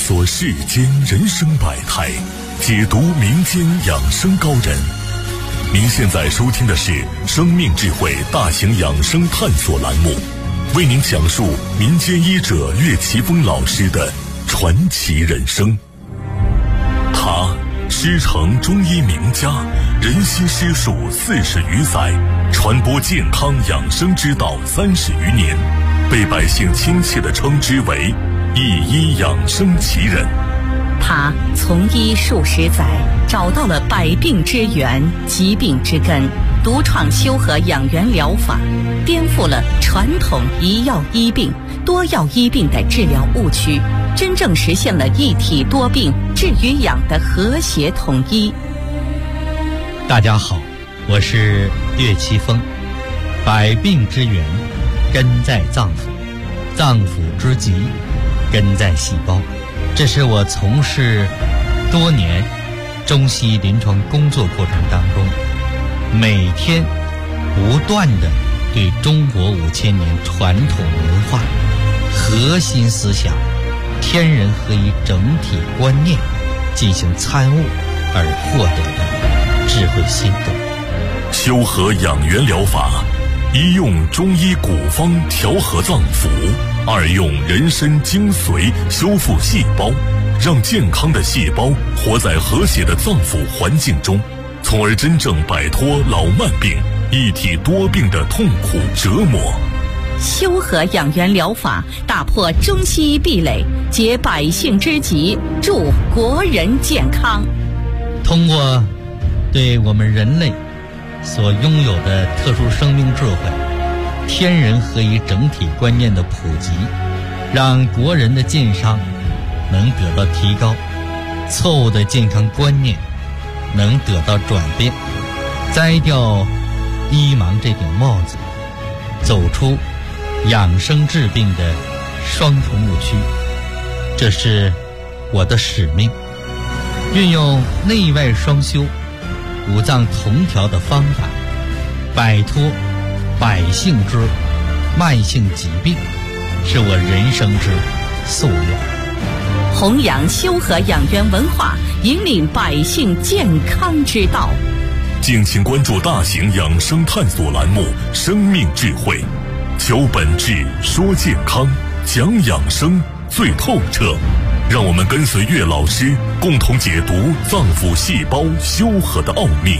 索世间人生百态，解读民间养生高人。您现在收听的是生命智慧大型养生探索栏目，为您讲述民间医者岳奇峰老师的传奇人生。他师承中医名家，人心师术40余载，传播健康养生之道30余年，被百姓亲切地称之为一医养生奇人。 他从医数十载，找到了百病之源、疾病之根，独创修和养元疗法，颠覆了传统一药医病、多药医病的治疗误区，真正实现了一体多病治与养的和谐统一。 大家好，我是岳奇峰。百病之源根在脏腑，脏腑之疾根在细胞。这是我从事多年中西医临床工作过程当中，每天不断地对中国5000年传统文化核心思想天人合一整体观念进行参悟而获得的智慧心得。 修和养元疗法，一用中医古方调和脏腑，二用人参精髓修复细胞，让健康的细胞活在和谐的脏腑环境中，从而真正摆脱老慢病、一体多病的痛苦折磨。 修和养元疗法打破中西医壁垒，解百姓之急，助国人健康。 通过对我们人类所拥有的特殊生命智慧、天人合一整体观念的普及，让国人的健康能得到提高，错误的健康观念能得到转变，摘掉医盲这顶帽子，走出养生治病的双重误区。这是我的使命，运用内外双修、五脏同调的方法，摆脱百姓之慢性疾病，是我人生之夙愿。 弘扬修和养元文化，引领百姓健康之道。 敬请关注大型养生探索栏目《生命智慧》，求本质，说健康，讲养生最透彻。让我们跟随岳老师，共同解读脏腑细胞修和的奥秘。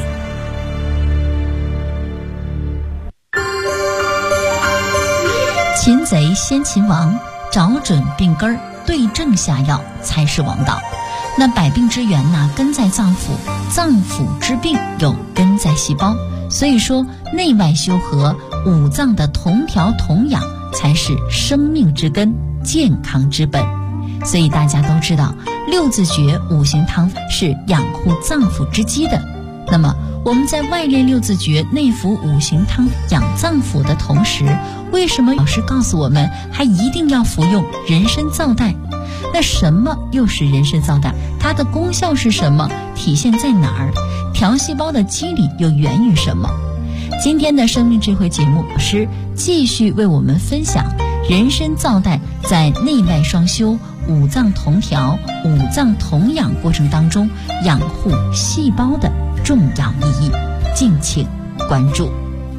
擒贼先擒王，找准病根儿，对症下药才是王道。那百病之源呢，根在脏腑，脏腑之病又根在细胞。所以说，内外修和，五脏的同调同养，才是生命之根，健康之本。所以大家都知道，六字诀五行汤是养护脏腑之基的。那么我们在外练六字诀、内服五行汤养脏腑的同时，为什么老师告诉我们还一定要服用人参皂苷？那什么又是人参皂苷？它的功效是什么？体现在哪儿？调细胞的机理又源于什么？今天的生命智慧节目，老师继续为我们分享人参皂苷在内外双修、五脏同调、五脏同养过程当中养护细胞的重要意义，敬请关注。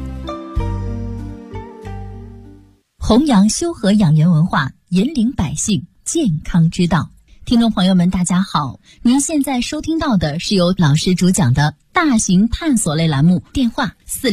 弘扬修和养元文化，引领百姓健康之道。听众朋友们大家好，您现在收听到的是由老师主讲的大型探索类栏目，电话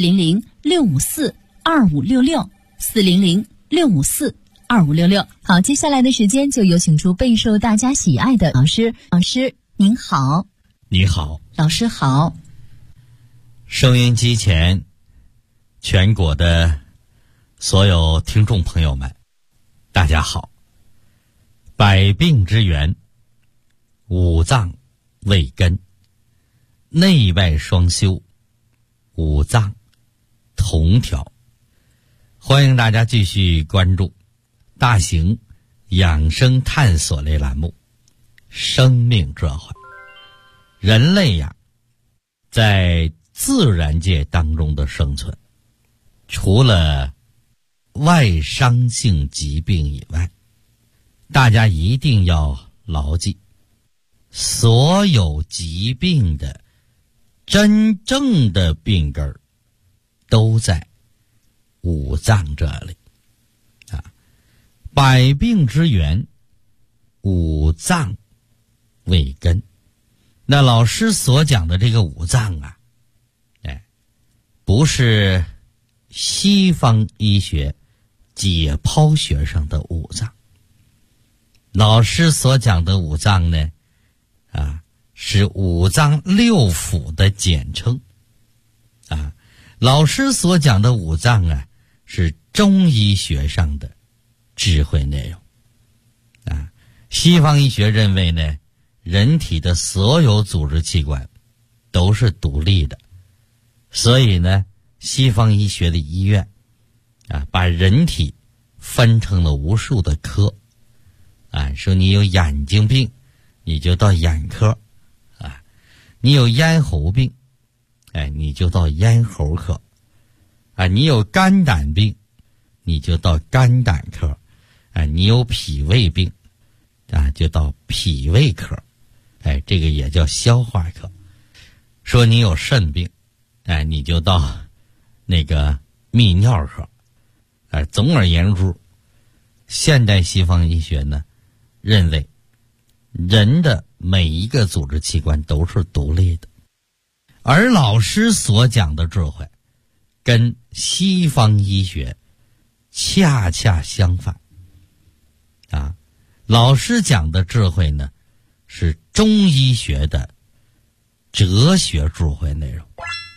400-654-2566 400-654-2566。好，接下来的时间就有请出备受大家喜爱的老师。老师您好。 你好。 老师好。 收音机前全国的所有听众朋友们大家好。百病之源，五脏为根，内外双修，五脏同调。欢迎大家继续关注大型养生探索类栏目生命智慧。人类呀，在自然界当中的生存，除了外伤性疾病以外，大家一定要牢记，所有疾病的真正的病根儿都在五脏这里啊。百病之源，五脏为根。那老师所讲的这个五脏啊，不是西方医学解剖学上的五脏。老师所讲的五脏呢，是五脏六腑的简称啊。老师所讲的五脏啊，是中医学上的智慧内容啊。西方医学认为呢，人体的所有组织器官都是独立的，所以呢，西方医学的医院把人体分成了无数的科说你有眼睛病，你就到眼科你有咽喉病，你就到咽喉科你有肝胆病，你就到肝胆科你有脾胃病就到脾胃科这个也叫消化科。说你有肾病你就到那个泌尿科总而言之，现代西方医学呢认为人的每一个组织器官都是独立的，而老师所讲的智慧跟西方医学恰恰相反老师讲的智慧呢是中医学的哲学智慧内容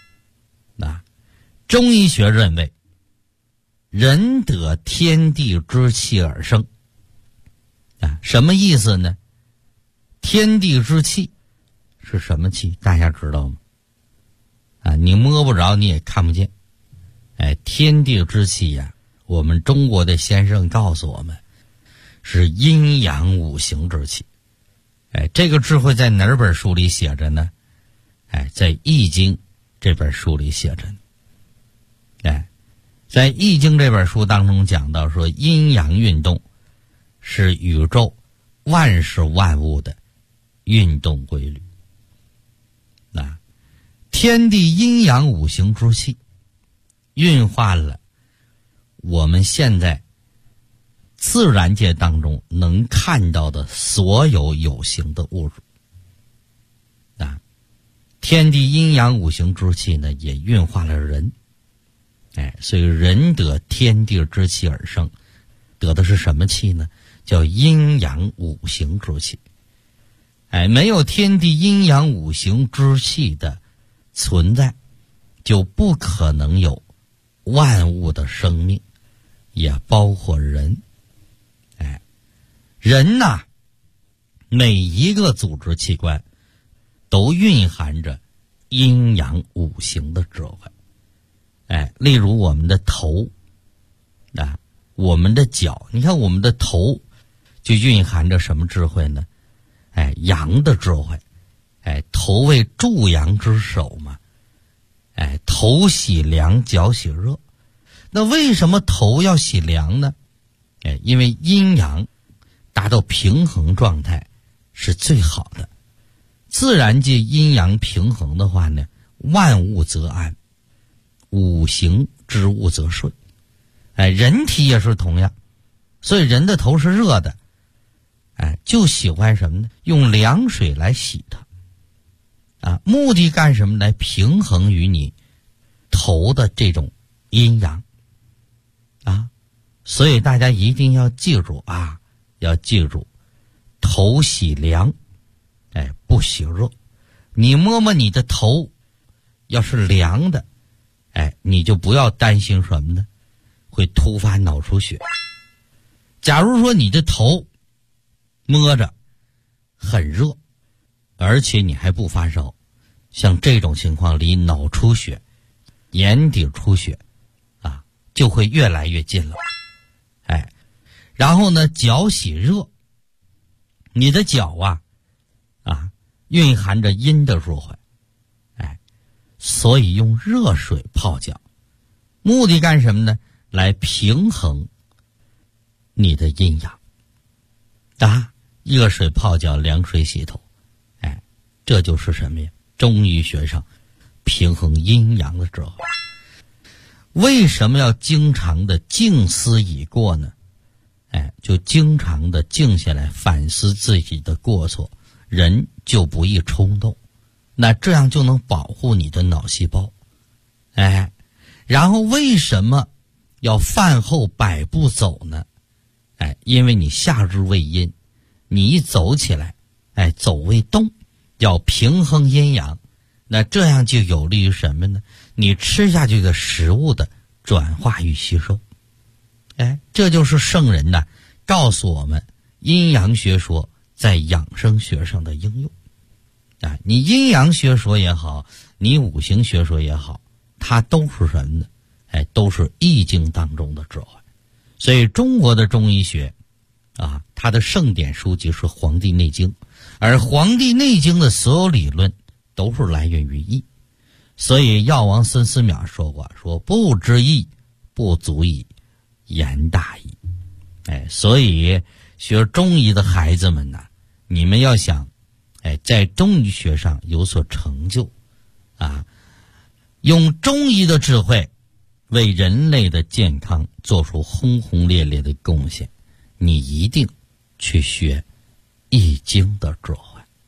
中医学认为人得天地之气而生什么意思呢？天地之气是什么气？大家知道吗？你摸不着，你也看不见。天地之气我们中国的先生告诉我们，是阴阳五行之气。这个智慧在哪本书里写着呢？在《易经》这本书里写着呢。在《易经》这本书当中讲到说，阴阳运动是宇宙万事万物的运动规律。天地阴阳五行之气运化了我们现在自然界当中能看到的所有有形的物质天地阴阳五行之气呢也运化了人所以人得天地之气而生，得的是什么气呢？叫阴阳五行之气。没有天地阴阳五行之气的存在，就不可能有万物的生命，也包括人。人每一个组织器官都蕴含着阴阳五行的智慧。例如我们的头我们的脚，你看我们的头就蕴含着什么智慧呢？阳的智慧。头为助阳之首嘛。头喜凉，脚喜热。那为什么头要喜凉呢？因为阴阳达到平衡状态是最好的。自然界阴阳平衡的话呢，万物则安，五行之物则顺。人体也是同样，所以人的头是热的，就喜欢什么呢？用凉水来洗它目的干什么？来平衡于你头的这种阴阳所以大家一定要记住要记住，头喜凉不喜热。你摸摸你的头，要是凉的你就不要担心什么呢？会突发脑出血。假如说你的头摸着很热，而且你还不发烧，像这种情况离脑出血、眼底出血就会越来越近了。然后呢，脚喜热，你的脚蕴含着阴的智慧，所以用热水泡脚，目的干什么呢？来平衡你的阴阳热水泡脚，凉水洗头。这就是什么呀？中医学上平衡阴阳的智慧。为什么要经常的静思已过呢？就经常的静下来反思自己的过错，人就不易冲动，那这样就能保护你的脑细胞。然后为什么要饭后百步走呢？因为你夏日为阴，你一走起来，走为动，要平衡阴阳，那这样就有利于什么呢？你吃下去的食物的转化与吸收。这就是圣人呢告诉我们阴阳学说在养生学上的应用。你阴阳学说也好，你五行学说也好，它都是什么呢？都是易经当中的智慧。所以中国的中医学它的圣典书籍是《黄帝内经》，而《黄帝内经》的所有理论都是来源于易。所以药王孙思邈说过，说不知易，不足以言大义。所以学中医的孩子们呢，你们要想在中医学上有所成就用中医的智慧为人类的健康做出轰轰烈烈的贡献，你一定去学易经的智慧。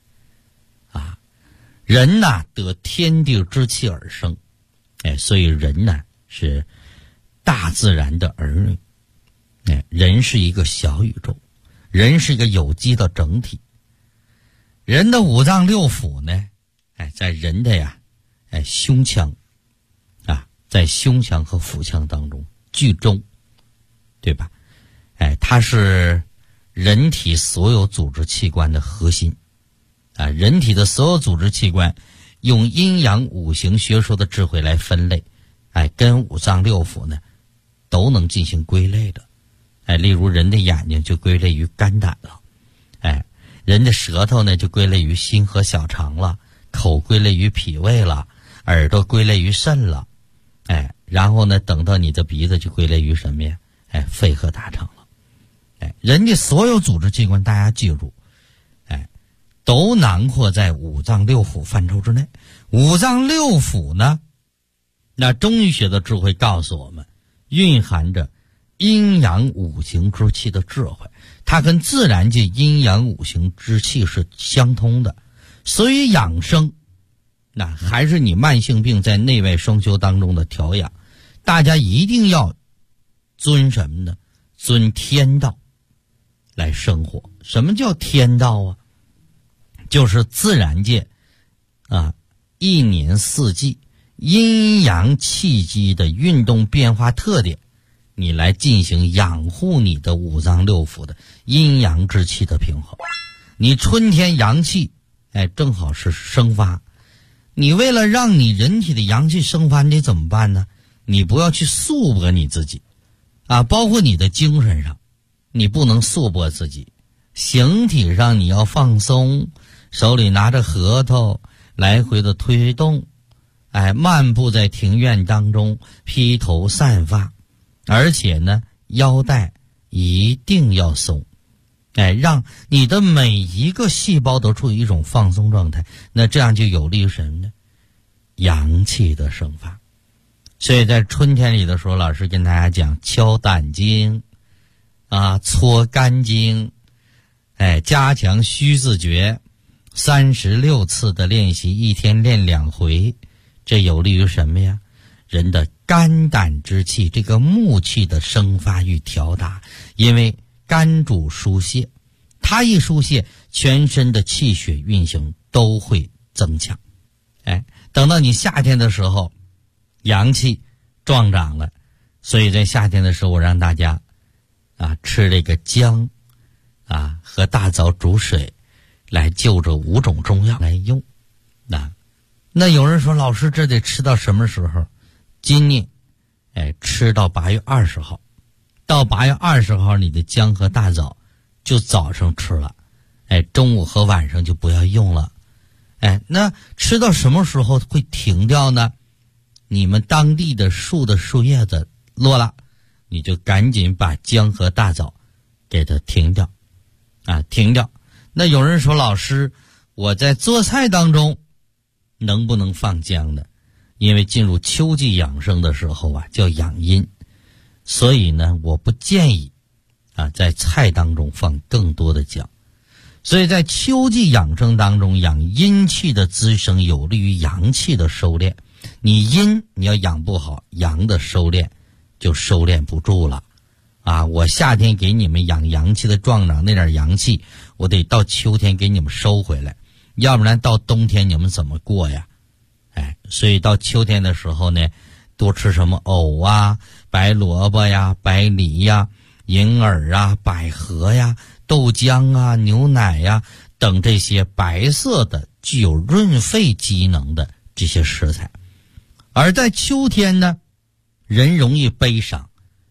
人呢得天地之气而生，所以人呢是大自然的儿女。人是一个小宇宙，人是一个有机的整体。人的五脏六腑呢，在人的胸腔在胸腔和腹腔当中居中，对吧？它是人体所有组织器官的核心。人体的所有组织器官用阴阳五行学说的智慧来分类，跟五脏六腑呢都能进行归类的。例如人的眼睛就归类于肝胆了，人的舌头呢就归类于心和小肠了，口归类于脾胃了，耳朵归类于肾了，然后呢等到你的鼻子就归类于什么呀？肺和大肠了。人的所有组织器官大家记住，都囊括在五脏六腑范畴之内。五脏六腑呢，那中医学的智慧告诉我们，蕴含着阴阳五行之气的智慧，它跟自然界阴阳五行之气是相通的。所以养生那还是你慢性病在内外双修当中的调养，大家一定要遵什么呢？遵天道来生活。什么叫天道就是自然界一年四季阴阳气机的运动变化特点，你来进行养护你的五脏六腑的阴阳之气的平衡。你春天阳气正好是生发，你为了让你人体的阳气生发，你得怎么办呢？你不要去束缚你自己包括你的精神上，你不能束缚自己。形体上你要放松，手里拿着核桃来回的推动，漫步在庭院当中，披头散发，而且呢腰带一定要松，让你的每一个细胞都处于一种放松状态，那这样就有利于什么呢？阳气的生发。所以在春天里的时候，老师跟大家讲敲胆经搓肝经，加强虚字诀，36次的练习，一天练2回，这有利于什么呀？人的肝胆之气，这个木气的生发与调达。因为肝主疏泄，它一疏泄，全身的气血运行都会增强。等到你夏天的时候，阳气壮长了，所以在夏天的时候，我让大家吃这个姜和大枣煮水，来就着5种中药来用。那有人说，老师这得吃到什么时候？今年吃到8月20号，到8月20号你的姜和大枣就早上吃了，中午和晚上就不要用了。那吃到什么时候会停掉呢？你们当地的树的树叶子落了，你就赶紧把姜和大枣给它停掉，停掉。 那有人说，老师，我在做菜当中能不能放姜呢？因为进入秋季养生的时候啊，叫养阴，所以呢，我不建议在菜当中放更多的姜。所以在秋季养生当中，养阴气的滋生有利于阳气的收敛。你阴你要养不好，阳的收敛就收敛不住了我夏天给你们养阳气的壮长那点阳气，我得到秋天给你们收回来，要不然到冬天你们怎么过呀？所以到秋天的时候呢，多吃什么藕啊、白萝卜呀、白梨呀、银耳啊、百合呀、豆浆啊、牛奶呀等这些白色的具有润肺机能的这些食材。而在秋天呢，人容易悲伤。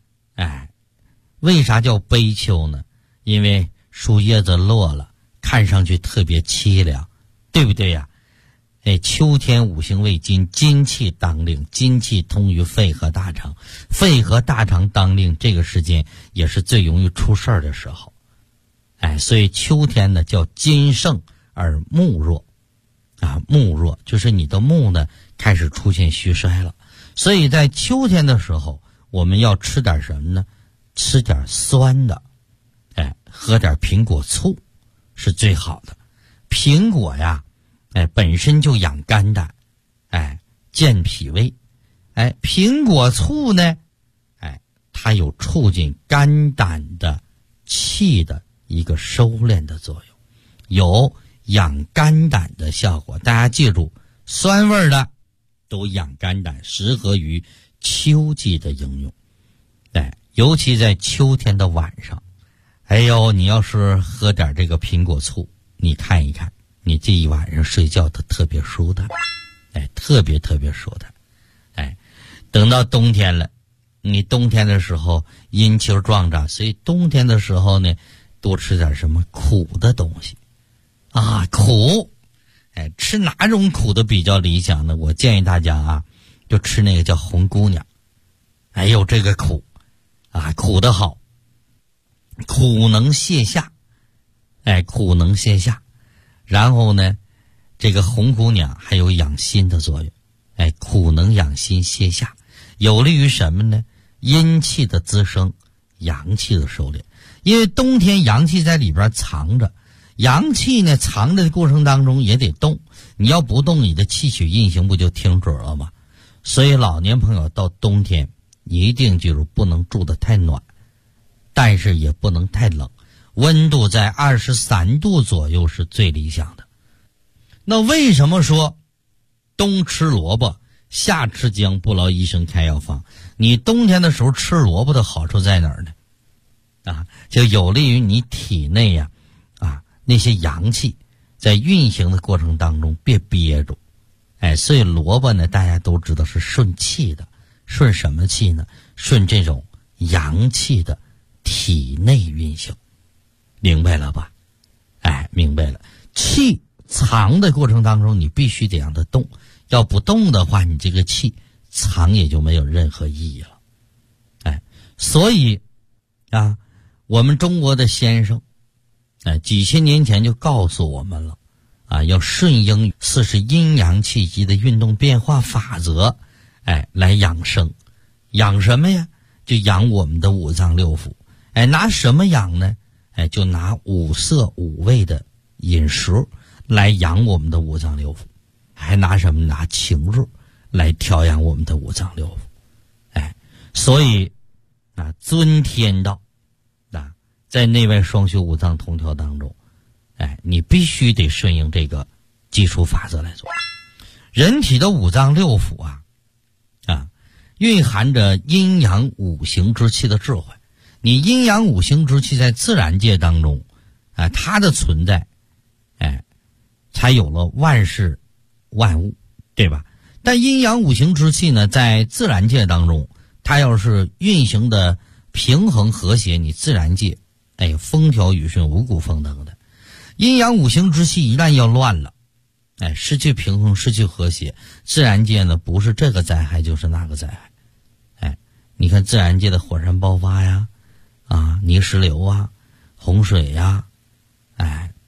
为啥叫悲秋呢？因为树叶子落了，看上去特别凄凉，对不对呀？秋天五行为金，金气当令，金气通于肺和大肠，肺和大肠当令，这个时间也是最容易出事儿的时候。所以秋天呢叫金盛而木弱木弱就是你的木呢开始出现虚衰了。所以在秋天的时候，我们要吃点什么呢？吃点酸的，喝点苹果醋是最好的。苹果呀本身就养肝胆，健脾胃。苹果醋呢它有促进肝胆的气的一个收敛的作用，有养肝胆的效果。大家记住，酸味的都养肝胆，适合于秋季的应用。尤其在秋天的晚上，你要是喝点这个苹果醋，你看一看，你这一晚上睡觉它特别舒坦，特别特别舒坦。等到冬天了，你冬天的时候阴气壮长，所以冬天的时候呢，多吃点什么苦的东西苦。吃哪种苦的比较理想呢？我建议大家就吃那个叫红姑娘。这个苦苦的好，苦能泻下，苦能泻下。然后呢，这个红姑娘还有养心的作用，苦能养心泻下，有利于什么呢？阴气的滋生，阳气的收敛。因为冬天阳气在里边藏着，阳气呢藏着的过程当中也得动，你要不动，你的气血运行不就停止了吗？所以老年朋友到冬天一定记住，不能住得太暖，但是也不能太冷，温度在23度左右是最理想的。那为什么说冬吃萝卜夏吃姜，不劳医生开药方？你冬天的时候吃萝卜的好处在哪儿呢？就有利于你体内那些阳气在运行的过程当中别憋住。所以萝卜呢大家都知道是顺气的，顺什么气呢？顺这种阳气的体内运行，明白了吧？明白了。气藏的过程当中，你必须得让它动，要不动的话，你这个气藏也就没有任何意义了。所以我们中国的先生几千年前就告诉我们了要顺应40阴阳气机的运动变化法则来养生。养什么呀？就养我们的五脏六腑。拿什么养呢？就拿五色五味的饮食来养我们的五脏六腑。还拿什么？拿情志来调养我们的五脏六腑。所以尊天道在内外双修五脏同调当中，你必须得顺应这个基础法则来做。人体的五脏六腑蕴含着阴阳五行之气的智慧。你阴阳五行之气在自然界当中它的存在才有了万事万物，对吧？但阴阳五行之气呢，在自然界当中，它要是运行的平衡和谐，你自然界风调雨顺，五谷丰登的。阴阳五行之气一旦要乱了，失去平衡，失去和谐，自然界呢不是这个灾害就是那个灾害。你看自然界的火山爆发呀，泥石流洪水呀，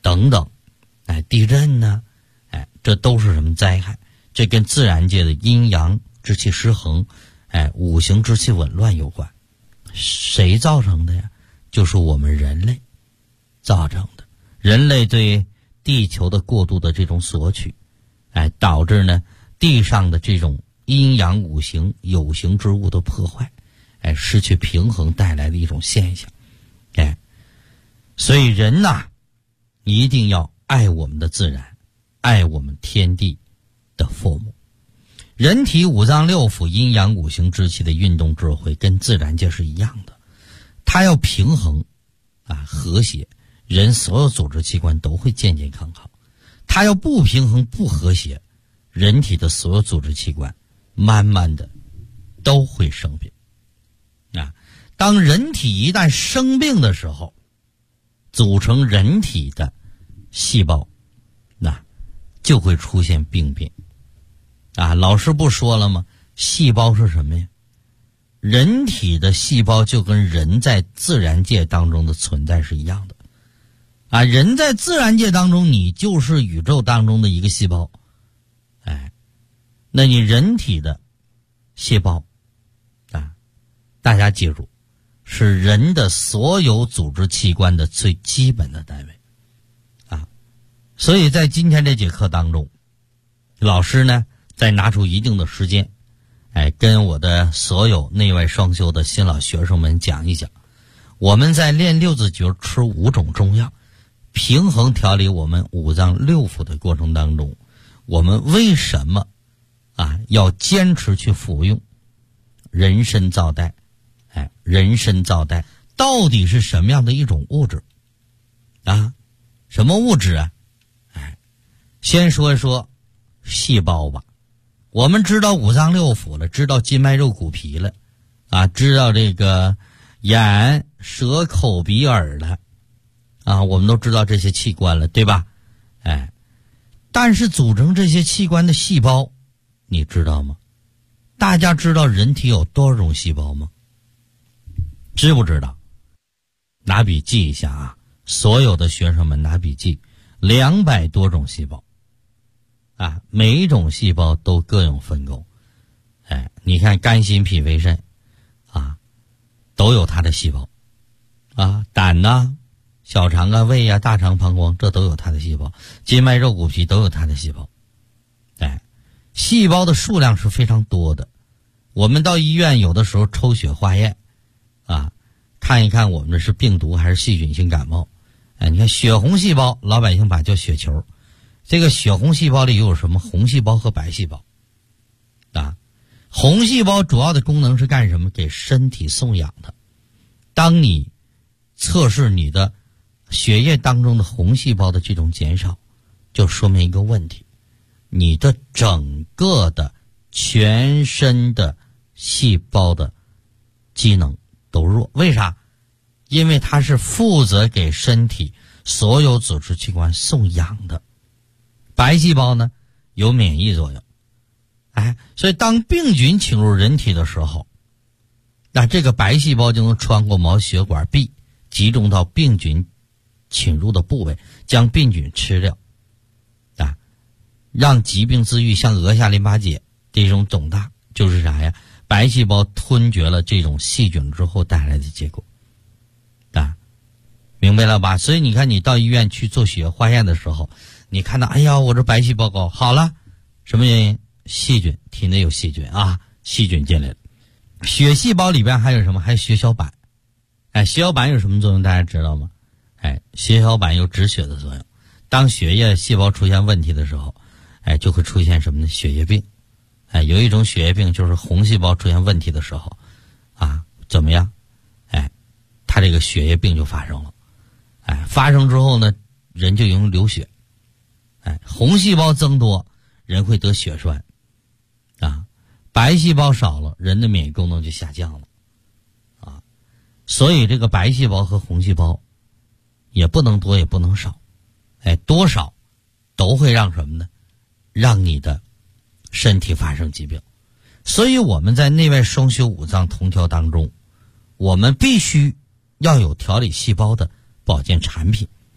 等等，地震呢，这都是什么灾害？这跟自然界的阴阳之气失衡，五行之气紊乱有关。谁造成的呀？就是我们人类造成的。人类对地球的过度的这种索取，导致呢地上的这种阴阳五行有形之物的破坏，失去平衡带来的一种现象。所以人呐，一定要爱我们的自然，爱我们天地的父母。人体五脏六腑阴阳五行之气的运动智慧跟自然界是一样的，它要平衡和谐，人所有组织器官都会健健康康。它要不平衡不和谐，人体的所有组织器官慢慢的都会生病。当人体一旦生病的时候，组成人体的细胞就会出现病变。老师不说了吗？细胞是什么呀？人体的细胞就跟人在自然界当中的存在是一样的。人在自然界当中，你就是宇宙当中的一个细胞。那你人体的细胞大家记住，是人的所有组织器官的最基本的单位。所以在今天这节课当中，老师呢再拿出一定的时间，跟我的所有内外双修的新老学生们讲一讲，我们在练六字诀吃5种中药，平衡调理我们五脏六腑的过程当中，我们为什么要坚持去服用人参皂苷？人参皂苷到底是什么样的一种物质什么物质先说一说细胞吧。我们知道五脏六腑了，知道筋脉肉骨皮了知道这个眼舌口鼻耳了我们都知道这些器官了，对吧？但是组成这些器官的细胞你知道吗？大家知道人体有多少种细胞吗？知不知道？拿笔记一下所有的学生们拿笔记，200多种细胞每一种细胞都各有分工。你看肝心脾肺肾都有它的细胞胆小肠胃大肠膀胱，这都有它的细胞，筋脉肉骨皮都有它的细胞。细胞的数量是非常多的。我们到医院有的时候抽血化验看一看我们这是病毒还是细菌性感冒。你看血红细胞老百姓把叫血球，这个血红细胞里有什么？红细胞和白细胞红细胞主要的功能是干什么？给身体送氧的。当你测试你的血液当中的红细胞的这种减少，就说明一个问题，你的整个的全身的细胞的机能都弱。为啥？因为它是负责给身体所有组织器官送氧的。白细胞呢有免疫作用。所以当病菌侵入人体的时候，那这个白细胞就能穿过毛血管壁，集中到病菌侵入的部位，将病菌吃掉让疾病自愈，像额下淋巴结这种肿大，就是啥呀？白细胞吞绝了这种细菌之后带来的结果明白了吧？所以你看，你到医院去做血液化验的时候，你看到我这白细胞高，好了，什么原因？细菌，体内有细菌细菌进来了。血细胞里边还有什么？还有血小板。血小板有什么作用？大家知道吗？血小板有止血的作用。当血液细胞出现问题的时候，就会出现什么呢？血液病。有一种血液病就是红细胞出现问题的时候怎么样？它这个血液病就发生了。发生之后呢，人就容易流血。红细胞增多，人会得血栓白细胞少了，人的免疫功能就下降了所以这个白细胞和红细胞也不能多也不能少，多少都会让什么呢？让你的身体发生疾病。所以我们在内外双修五脏同调当中，我们必须要有调理细胞的保健产品。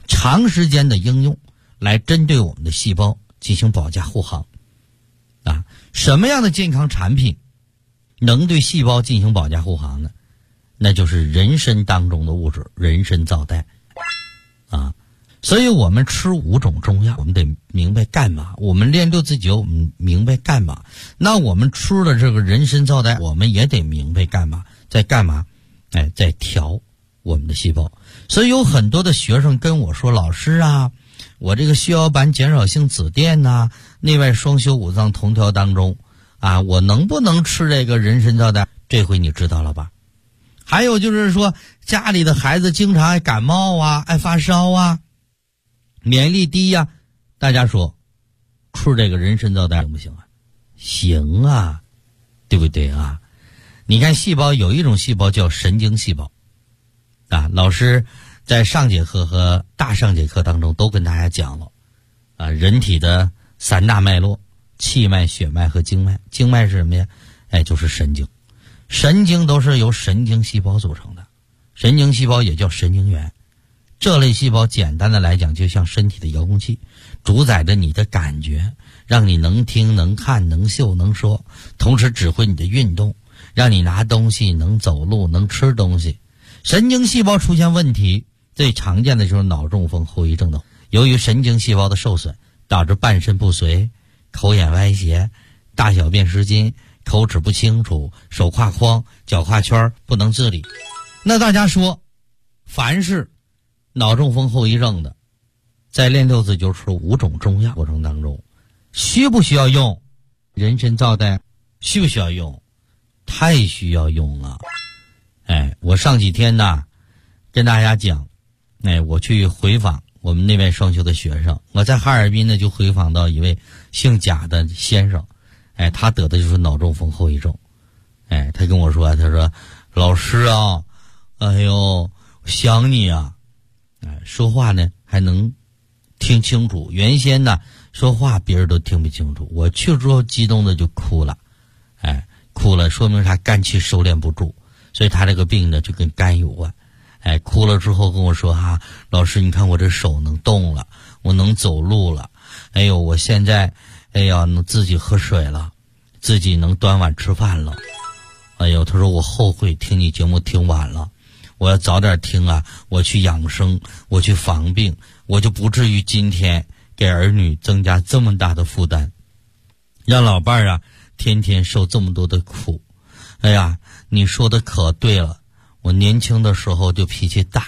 长时间的应用来针对我们的细胞进行保驾护航。什么样的健康产品能对细胞进行保驾护航呢？那就是人参当中的物质人参皂苷所以我们吃5种中药，我们得明白干嘛。我们练6字灸，我们明白干嘛。那我们吃的这个人参皂苷，我们也得明白干嘛，在干嘛？在调我们的细胞。所以有很多的学生跟我说，老师啊，我这个血小板减少性紫癜呐，内外双修五脏同调当中我能不能吃这个人参皂苷？这回你知道了吧？还有就是说，家里的孩子经常爱感冒爱发烧免疫力低大家说吃这个人参皂苷行不行行啊，对不对啊？你看细胞有一种细胞叫神经细胞老师在上节课和大上节课当中都跟大家讲了人体的3大脉络：气脉、血脉和经脉。经脉是什么呀？就是神经。神经都是由神经细胞组成的，神经细胞也叫神经元。这类细胞简单的来讲就像身体的遥控器，主宰着你的感觉，让你能听能看能嗅能说，同时指挥你的运动，让你拿东西能走路能吃东西。神经细胞出现问题，最常见的就是脑中风后遗症的。由于神经细胞的受损，导致半身不遂、口眼歪斜、大小便失禁、口齿不清楚、手胯框、脚胯圈不能自理。那大家说，凡是脑中风后遗症的，在练6字灸吃5种中药过程当中，需不需要用人参皂苷？需不需要用？太需要用了。我上几天跟大家讲，我去回访我们内外双修的学生，我在哈尔滨就回访到一位姓贾的先生，他得的就是脑中风后遗症。他跟我说，他说老师哎呦想你说话呢还能听清楚，原先说话别人都听不清楚，我去之后激动的就哭了，哭了说明他肝气收敛不住，所以他这个病呢就跟肝有关。哭了之后跟我说老师你看我这手能动了，我能走路了，我现在能自己喝水了，自己能端碗吃饭了。他说我后悔听你节目听晚了，我要早点听我去养生，我去防病，我就不至于今天给儿女增加这么大的负担，让老伴儿天天受这么多的苦。你说的可对了，我年轻的时候就脾气大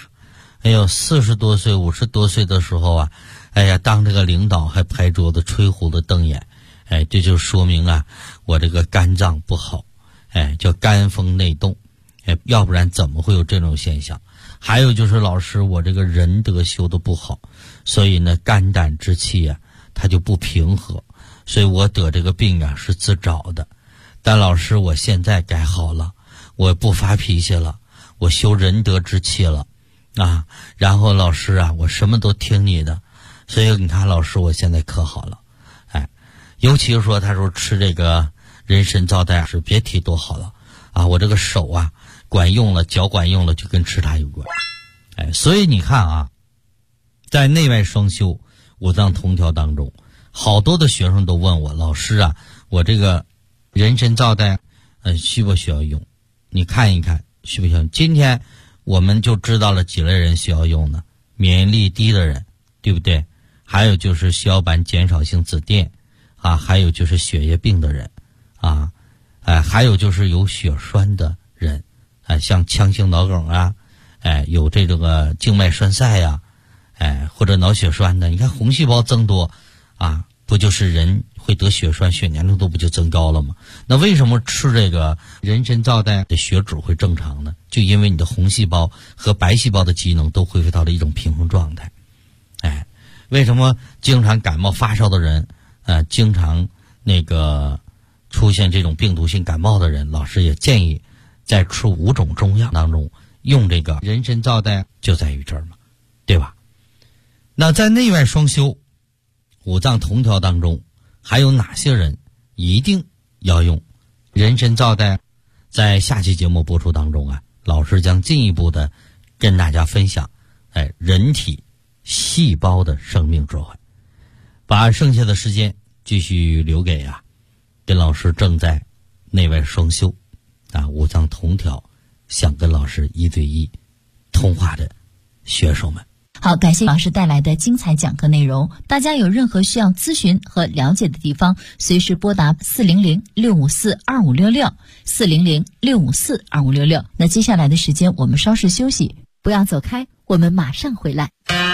，40多岁50多岁的时候当这个领导还拍桌子吹胡子瞪眼，这就说明我这个肝脏不好，叫肝风内动，要不然怎么会有这种现象？还有就是老师我这个人德修的不好，所以呢肝胆之气它就不平和，所以我得这个病是自找的。但老师我现在改好了，我不发脾气了，我修仁德之气了然后老师我什么都听你的，所以你看老师我现在可好了。尤其是说他说吃这个人参皂苷是别提多好了我这个手管用了，脚管用了，就跟吃它有关。所以你看在内外双修五脏同调当中，好多的学生都问我，老师我这个人参皂苷需不需要用？你看一看需不需要用？今天我们就知道了几类人需要用呢？免疫力低的人，对不对？还有就是血小板减少性紫癜还有就是血液病的人还有就是有血栓的人像腔性脑梗有这个静脉栓塞或者脑血栓的。你看红细胞增多不就是人会得血栓，血粘度不就增高了吗？那为什么吃这个人参皂苷的血脂会正常呢？就因为你的红细胞和白细胞的机能都恢复到了一种平衡状态。为什么经常感冒发烧的人经常出现这种病毒性感冒的人，老师也建议在吃5种中药当中用这个人参皂苷，就在于这儿嘛，对吧？那在内外双修五脏同调当中，还有哪些人一定要用人参皂苷？在下期节目播出当中老师将进一步的跟大家分享人体细胞的生命智慧。把剩下的时间继续留给跟老师正在内外双修五脏同调，想跟老师1对1通话的学手们。 好，感谢老师带来的精彩讲课内容。大家有任何需要咨询和了解的地方，随时拨打400-654-2566，400-654-2566。那接下来的时间我们稍事休息，不要走开，我们马上回来。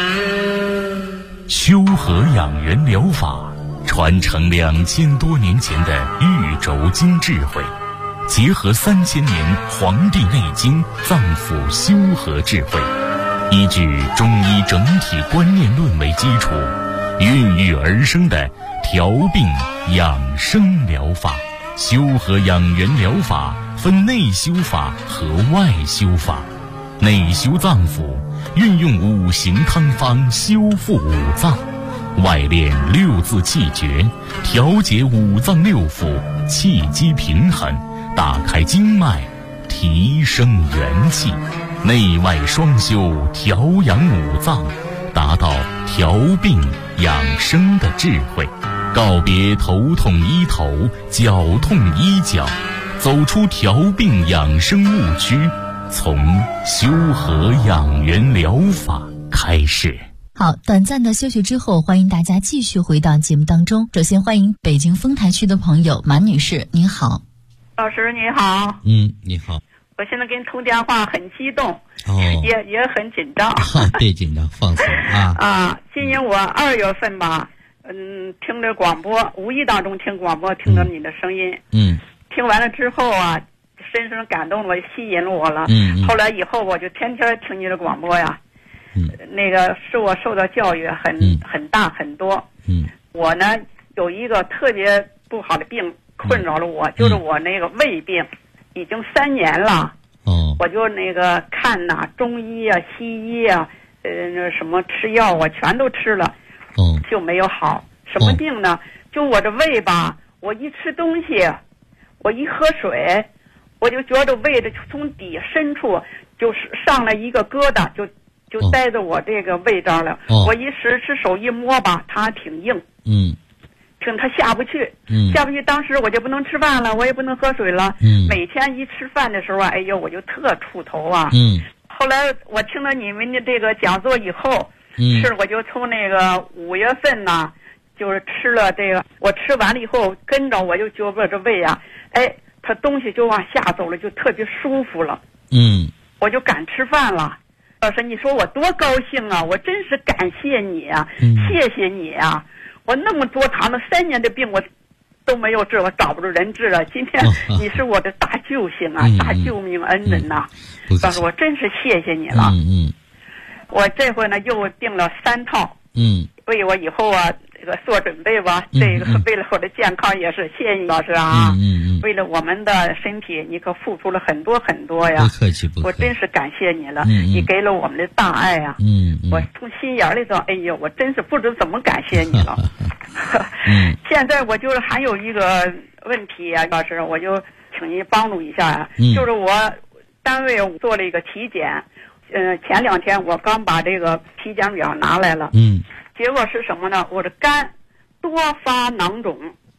修和养元疗法传承2000多年前的玉轴经智慧，结合3000年《黄帝内经》脏腑修和智慧，依据中医整体观念论为基础，孕育而生的调病养生疗法。修和养元疗法分内修法和外修法。内修脏腑，运用5行汤方修复5脏；外练6字气诀，调节5脏6腑，气机平衡，打开经脉，提升元气。内外双修，调养5脏，达到调病养生的智慧。告别头痛医头，脚痛医脚，走出调病养生误区，从修和养元疗法开始。 好，短暂的休息之后，欢迎大家继续回到节目当中。首先欢迎北京丰台区的朋友马女士，您好。 老师你好。 你好。 我现在给你通电话很激动，也很紧张。 别紧张，放松今年我2月份吧，听着广播，无意当中听广播，听到你的声音，听完了之后深深感动了，吸引了我了。后来以后我就天天听你的广播呀。那个是我受到教育很大很多。我呢有一个特别不好的病困扰了我，就是我那个胃病，已经3年了。我就那个看中医西医那什么吃药全都吃了，就没有好。什么病呢？就我这胃吧，我一吃东西，我一喝水，我就觉得胃的从底深处就是上来一个疙瘩，就待在我这个胃这儿了。我一使手一摸吧，它挺硬。听它下不去，当时我就不能吃饭了，我也不能喝水了。每天一吃饭的时候哎呦，我就特怵头后来我听了你们的这个讲座以后，我就从那个5月份就是吃了这个，我吃完了以后跟着我就觉得这胃它东西就往下走了，就特别舒服了。我就敢吃饭了。老师，你说我多高兴啊！我真是感谢你谢谢你我那么多长的3年的病我都没有治，我找不着人治了。今天你是我的大救星大救命恩人老师，我真是谢谢你了。我这回呢又订了3套，为我以后这个做准备吧。这个为了我的健康也是，谢谢你老师为了我们的身体，你可付出了很多很多呀。 不客气。 我真是感谢你了。你给了我们的大爱我从心眼里头，哎呦，我真是不知怎么感谢你了。现在我就是还有一个问题老师，我就请您帮助一下就是我单位做了一个体检，前2天我刚把这个体检表拿来了。结果是什么呢？我的肝多发囊肿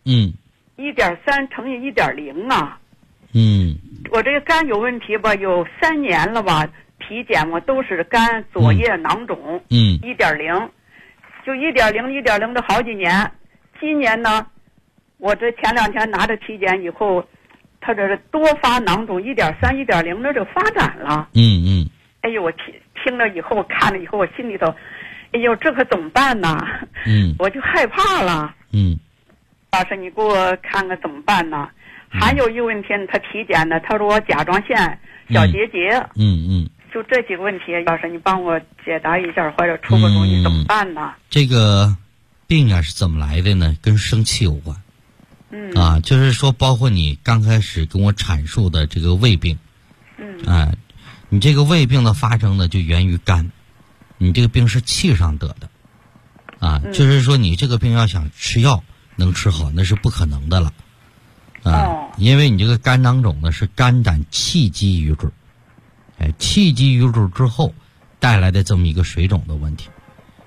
，1.3乘以1.0我这个肝有问题吧，有3年了吧，体检都是肝左叶囊肿1.0，就1.0的好几年。今年呢，我这前2天拿着体检以后，它这是多发囊肿1.3、1.0的就发展了。哎呦，我听了以后，看了以后，我心里头，哎呦，这可怎么办呢？我就害怕了。老师，你给我看看怎么办呢？还有一个问题，他体检呢，他说我甲状腺小结节。就这几个问题，老师你帮我解答一下，或者出个主意怎么办呢？ 这个病是怎么来的呢？跟生气有关。就是说，包括你刚开始跟我阐述的这个胃病。你这个胃病的发生呢，就源于肝。你这个病是气上得的就是说你这个病要想吃药能吃好，那是不可能的了因为你这个肝囊肿呢是肝胆气机瘀滞，气机瘀滞之后带来的这么一个水肿的问题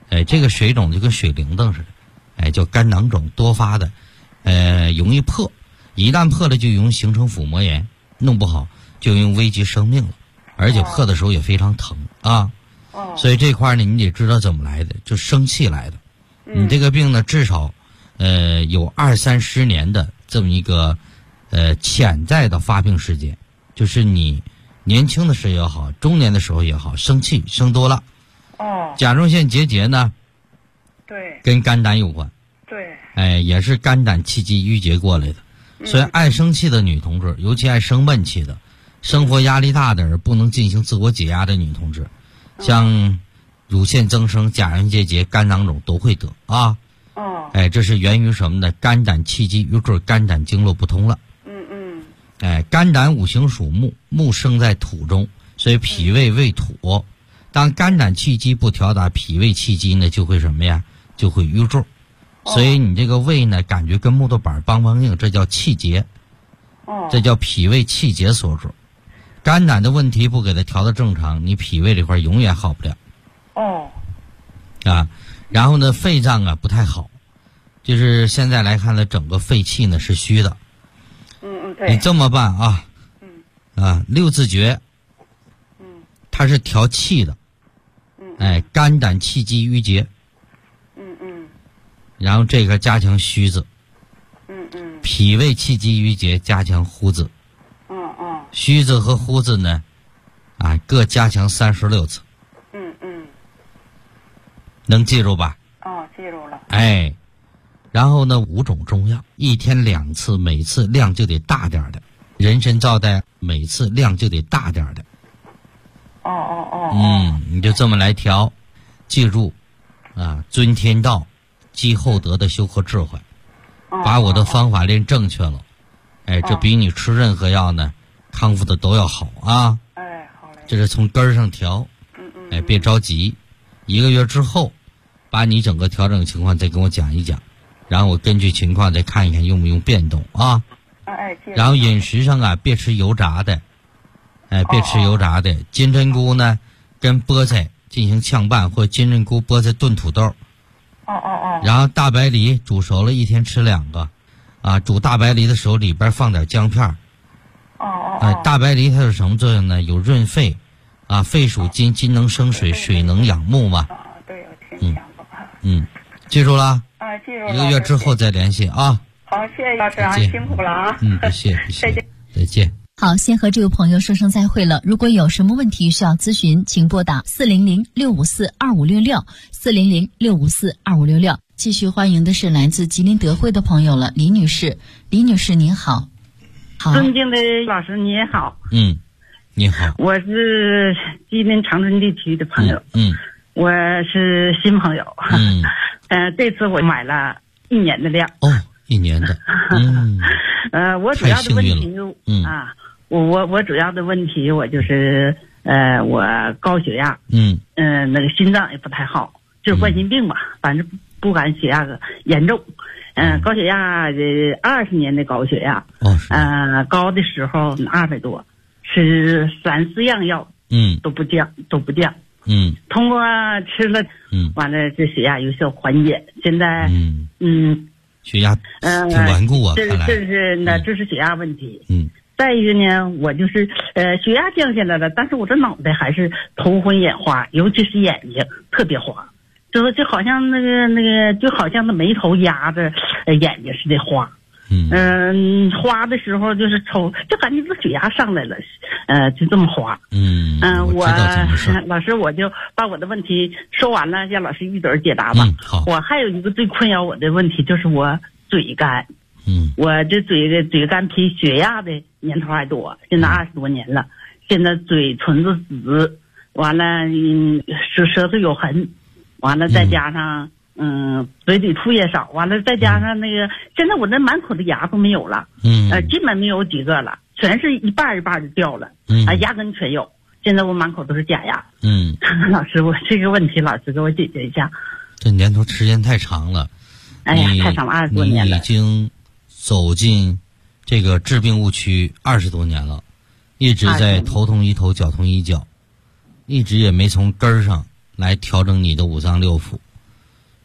这个水肿就跟水铃铛似的，叫肝囊肿，多发的，容易破，一旦破了就容易形成腹膜炎，弄不好就容易危及生命了，而且破的时候也非常疼啊。所以这块呢，你得知道怎么来的，就生气来的。你这个病呢，至少有20-30年的这么一个潜在的发病时间，就是你年轻的时候也好，中年的时候也好，生气生多了。甲状腺结节呢， 对， 跟肝胆有关。 对， 也是肝胆气机郁结过来的。所以爱生气的女同志，尤其爱生闷气的，生活压力大的而不能进行自我解压的女同志，像乳腺增生、甲状腺结节、肝囊肿都会得啊。这是源于什么呢？肝胆气机郁结，肝胆经络不通了。肝胆五行属木，木生在土中，所以脾胃为土。当肝胆气机不调达，脾胃气机呢就会什么呀？就会郁结。所以你这个胃呢，感觉跟木头板梆梆硬，这叫气结。这叫脾胃气结所致。肝胆的问题不给它调到正常，你脾胃这块永远好不了。然后呢，肺脏啊不太好，就是现在来看呢，整个肺气呢是虚的。 对。 你这么办啊？六字诀。它是调气的。肝胆气机郁结。然后这个加强虚字。脾胃气机郁结加强呼字。虚字和呼字呢，各加强36次。能记住吧？ 记住了。 然后呢，5种中药，一天2次，每次量就得大点的。人参皂苷每次量就得大点的。你就这么来调，记住尊天道，积厚德的修和智慧，把我的方法练正确了，这比你吃任何药呢康复的都要好啊。 好嘞。 这是从根儿上调。别着急，1个月之后把你整个调整情况再跟我讲一讲，然后我根据情况再看一看用不用变动啊。然后饮食上别吃油炸的，别吃油炸的。金针菇呢跟菠菜进行炝拌，或金针菇菠菜炖土豆。然后大白梨煮熟了，一天吃2个。煮大白梨的时候里边放点姜片。大白梨它有什么作用呢？有润肺。肺属金，金能生水，水能养木嘛。 对，我听讲过。 记住了。 记住了。1 个月之后再联系啊。 好，谢谢老师辛苦了啊。 不谢。再见。 好，先和这位朋友说声再会了。如果有什么问题需要咨询，请拨打400-654-2566 400-654-2566。继续欢迎的是来自吉林德惠的朋友了，李女士。李女士您好。 尊敬的老师你也好。 你好。 我是吉林长春地区的朋友。我是新朋友。这次我买了1年的量。 1年的。 我主要的问题我主要的问题我就是我高血压。那个心脏也不太好，就是冠心病吧，反正不敢血压严重。高血压20年的高血压。高的时候200多，吃3-4样药。都不降。通过吃了，完了这血压有效缓解。现在血压挺顽固啊，看来这是血压问题。再一个呢，我就是血压降下来了，但是我这脑袋还是头昏眼花，尤其是眼睛特别花，就好像那个就好像那眉头压着眼睛似的花。花的时候就是抽，就感觉这血压上来了，就这么花。我老师我就把我的问题说完了，让老师一嘴解答吧。 好。 我还有一个最困扰我的问题，就是我嘴干。我这嘴干比血压的年头还多，现在20多年了。现在嘴唇子紫，完了舌头有痕，完了再加上嘴里吐也少，完了再加上那个现在我这满口的牙都没有了。基本没有几个了，全是一半一半的掉了。牙根全有，现在我满口都是假牙。老师，我这个问题老师给我解决一下。 这年头时间太长了。 太长了，20多年了。 你已经走进这个治病误区20多年了，一直在头痛医头，脚痛医脚，一直也没从根儿上来调整你的五脏六腑。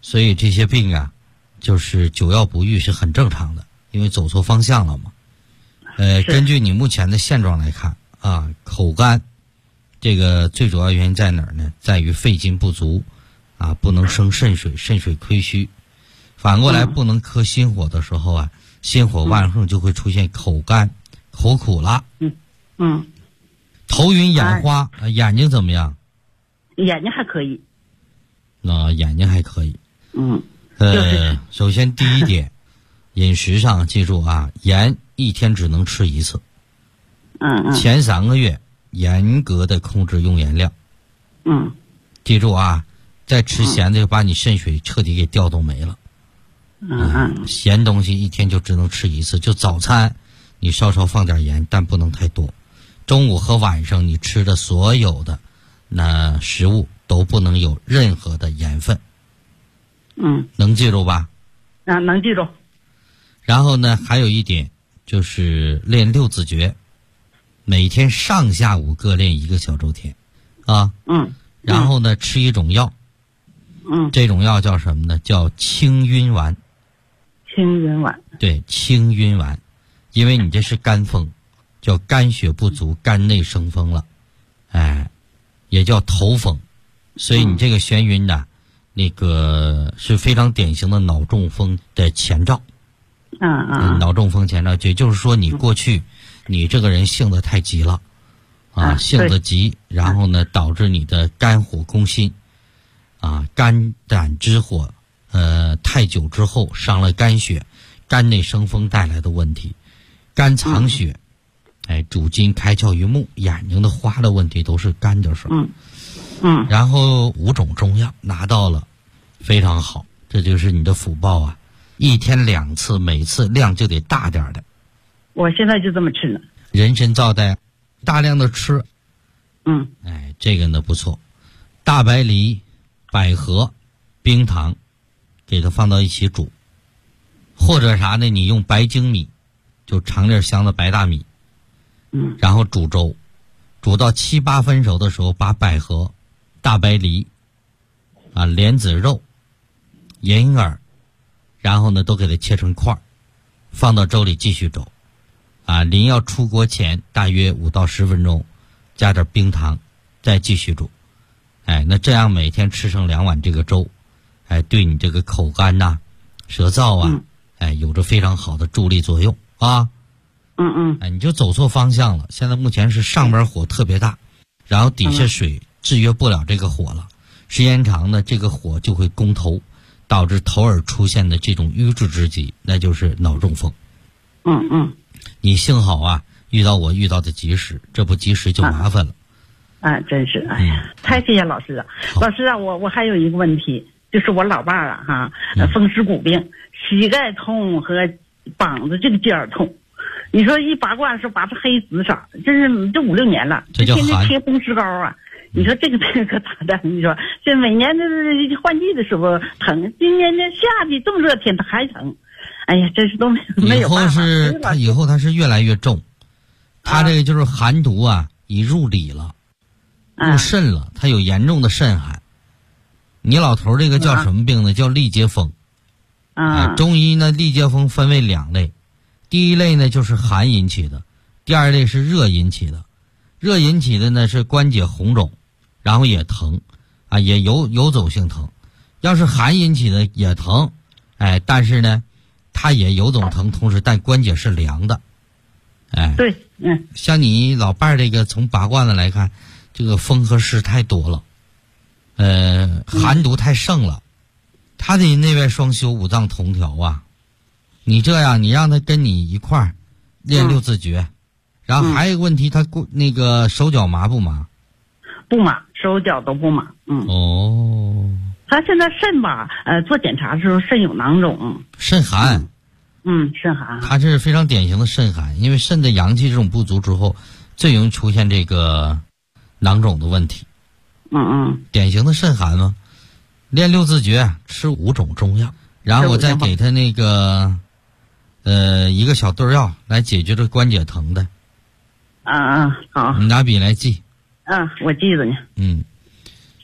所以这些病啊，就是久药不愈是很正常的，因为走错方向了嘛。根据你目前的现状来看啊，口干这个最主要原因在哪儿呢？在于肺金不足啊，不能生肾水，肾水亏虚。反过来不能克心火的时候啊，心火旺盛就会出现口干、口苦了。头晕眼花，眼睛怎么样？ 眼睛还可以。 眼睛还可以。首先第一点，饮食上记住啊，盐一天只能吃1次。前3个月严格的控制用盐量。记住啊，再吃咸的就把你肾水彻底给调动没了。咸东西一天就只能吃1次，就早餐你稍稍放点盐，但不能太多。中午和晚上你吃的所有的那食物都不能有任何的盐分。能记住吧？ 能记住。 然后呢，还有一点就是练6字诀，每天上下午各练1个小周天啊。然后呢，吃一种药。这种药叫什么呢？叫清晕丸。 清晕丸。对， 清晕丸，因为你这是肝风，叫肝血不足，肝内生风了，也叫头风，所以你这个眩晕呢，那个是非常典型的脑中风的前兆。脑中风前兆，也就是说你过去你这个人性子太急了性子急，然后呢导致你的肝火攻心肝胆之火太久之后伤了肝血，肝内生风带来的问题，肝藏血主筋开窍于目，眼睛的花的问题都是肝的事。然后5种中药拿到了，非常好，这就是你的福报啊！一天2次，每次量就得大点的。 我现在就这么吃呢。 人参皂苷，大量的吃。这个呢不错。大白梨、百合、冰糖，给它放到一起煮，或者啥呢？你用白粳米，就长粒香的白大米，然后煮粥，煮到7、8分熟的时候，把百合、大白梨莲子肉、银耳，然后呢都给它切成块，放到粥里继续煮。临要出锅前大约5到10分钟，加点冰糖，再继续煮。那这样每天吃上2碗这个粥，对你这个口干舌燥有着非常好的助力作用啊。你就走错方向了。现在目前是上边火特别大，然后底下水制约不了这个火了，时间长呢，这个火就会攻头，导致头耳出现的这种瘀滞之疾，那就是脑中风。你幸好遇到我遇到的及时，这不及时就麻烦了。 真是，哎呀，太谢谢老师了。老师我还有一个问题，就是我老伴儿风湿骨病，膝盖痛和膀子这个尖儿痛。你说一拔罐是拔成黑紫色，真是这5、6年了， 这叫寒。 天天贴风湿膏你说这个可咋的？你说这每年这换季的时候疼，今年这夏季这么热天它还疼，哎呀，真是都没有办法。 以后它是越来越重，它这个就是寒毒已入里了，入肾了，它有严重的肾寒。你老头这个叫什么病呢？叫痢结风。中医呢，痢结风分为2类，第一类呢就是寒引起的，第二类是热引起的。热引起的呢是关节红肿，然后也疼也游走性疼。要是寒引起的也疼，但是呢它也游走疼，同时但关节是凉的。 对， 像你老伴儿这个从拔罐子来看，这个风和湿太多了，寒毒太盛了，他得内外双修，5脏同调你这样，你让他跟你一块儿练6字诀，然后还有一个问题，他那个手脚麻不麻？ 不麻，手脚都不麻。他现在肾做检查的时候肾有囊肿， 肾寒。 肾寒。 他这是非常典型的肾寒，因为肾的阳气这种不足之后，最容易出现这个囊肿的问题。典型的肾寒嘛。练6字诀，吃5种中药，然后我再给他那个一个小对药来解决这关节疼的。 好。 你拿笔来记。 我记着呢。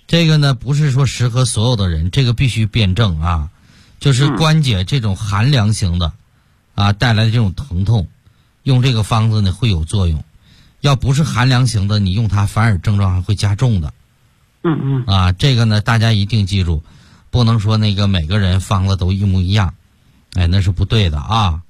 这个呢不是说适合所有的人，这个必须辩证啊，就是关节这种寒凉型的啊带来的这种疼痛，用这个方子呢会有作用。要不是寒凉型的，你用它反而症状还会加重的。啊，这个呢大家一定记住，不能说那个每个人方子都一模一样，哎，那是不对的啊。